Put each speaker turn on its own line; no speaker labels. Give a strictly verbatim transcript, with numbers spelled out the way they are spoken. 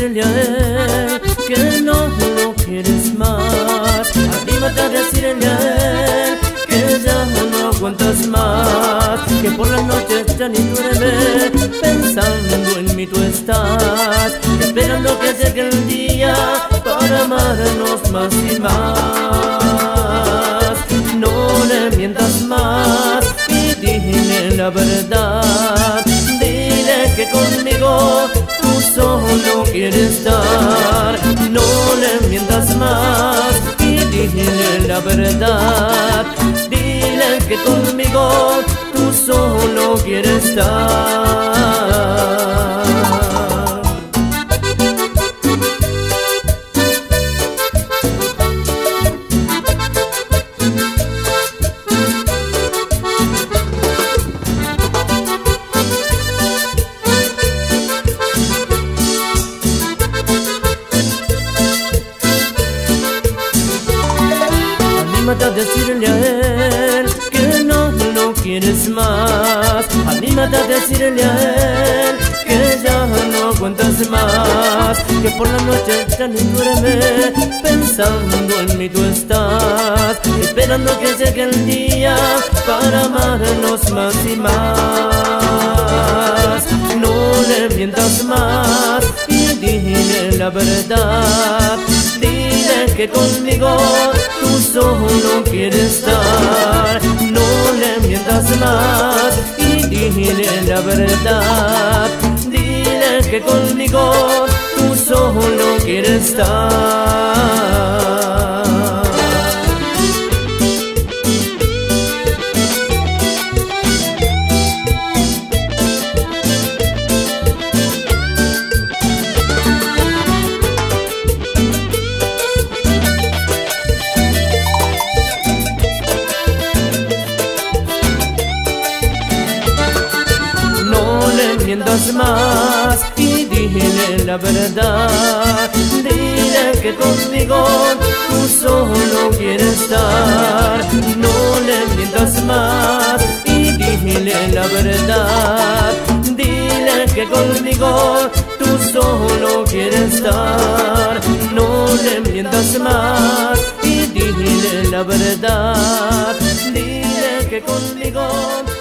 decirle a él que no lo quieres más. Anímate a decirle a él que ya no aguantas más, que por las noches ya ni duermes, pensando en mí tú estás, esperando que llegue el día para amarnos más y más. No le mientas más y dile la verdad, dile que conmigo tú solo quieres estar. No le mientas más y dile la verdad, dile que conmigo tú solo quieres estar. Anímate a decirle a él que no lo quieres más. Anímate a decirle a él que ya no aguantas más, que por la noche ya ni duermes, pensando en mí tú estás, esperando que llegue el día para amarnos más y más. No le mientas más y dile la verdad, dile que conmigo tú solo quieres estar. No le mientas más y dile la verdad, dile que conmigo tú solo quieres estar. Mientas más y dile la verdad, dile que conmigo tú solo quieres estar. No le mientas más y dile la verdad, dile que conmigo tú solo quieres estar. No le mientas más y dile la verdad, dile que conmigo